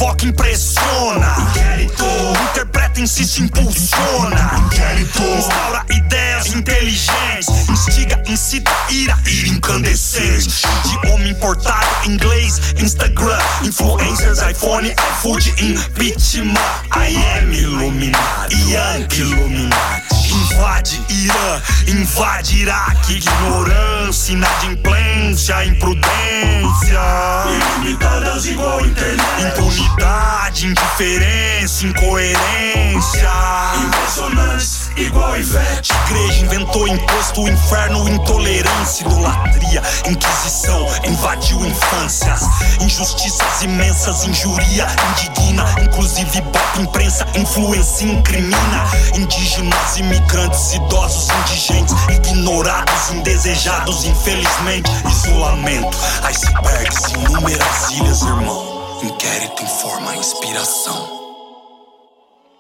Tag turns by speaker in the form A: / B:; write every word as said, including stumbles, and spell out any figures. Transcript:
A: provoca, impressiona. Inquérito interpreta, insiste, impulsiona. Inquérito instaura ideias inteligentes, instiga, incita, ira, ira incandescente. Idioma importado, inglês, Instagram, influencers, iPhone, iFood, impeachment. I am Illuminati, Yankee Illuminati. Invade Irã, invade Iraque. Ignorância, inadimplência, imprudência. Ilimitadas igual internet. Impunidade, indiferença, incoerência. Impressionantes igual Ivete. Igreja inventou imposto, inferno, intolerância, idolatria, inquisição, invadiu infâncias. Injustiças imensas, injuria, indigna. Inclusive bota imprensa, influencia, incrimina. Indígenas, imigrantes, idosos, indigentes, ignorados, indesejados, infelizmente. Isolamento, icebergs, inúmeras ilhas, irmão. Inquérito informa a inspiração.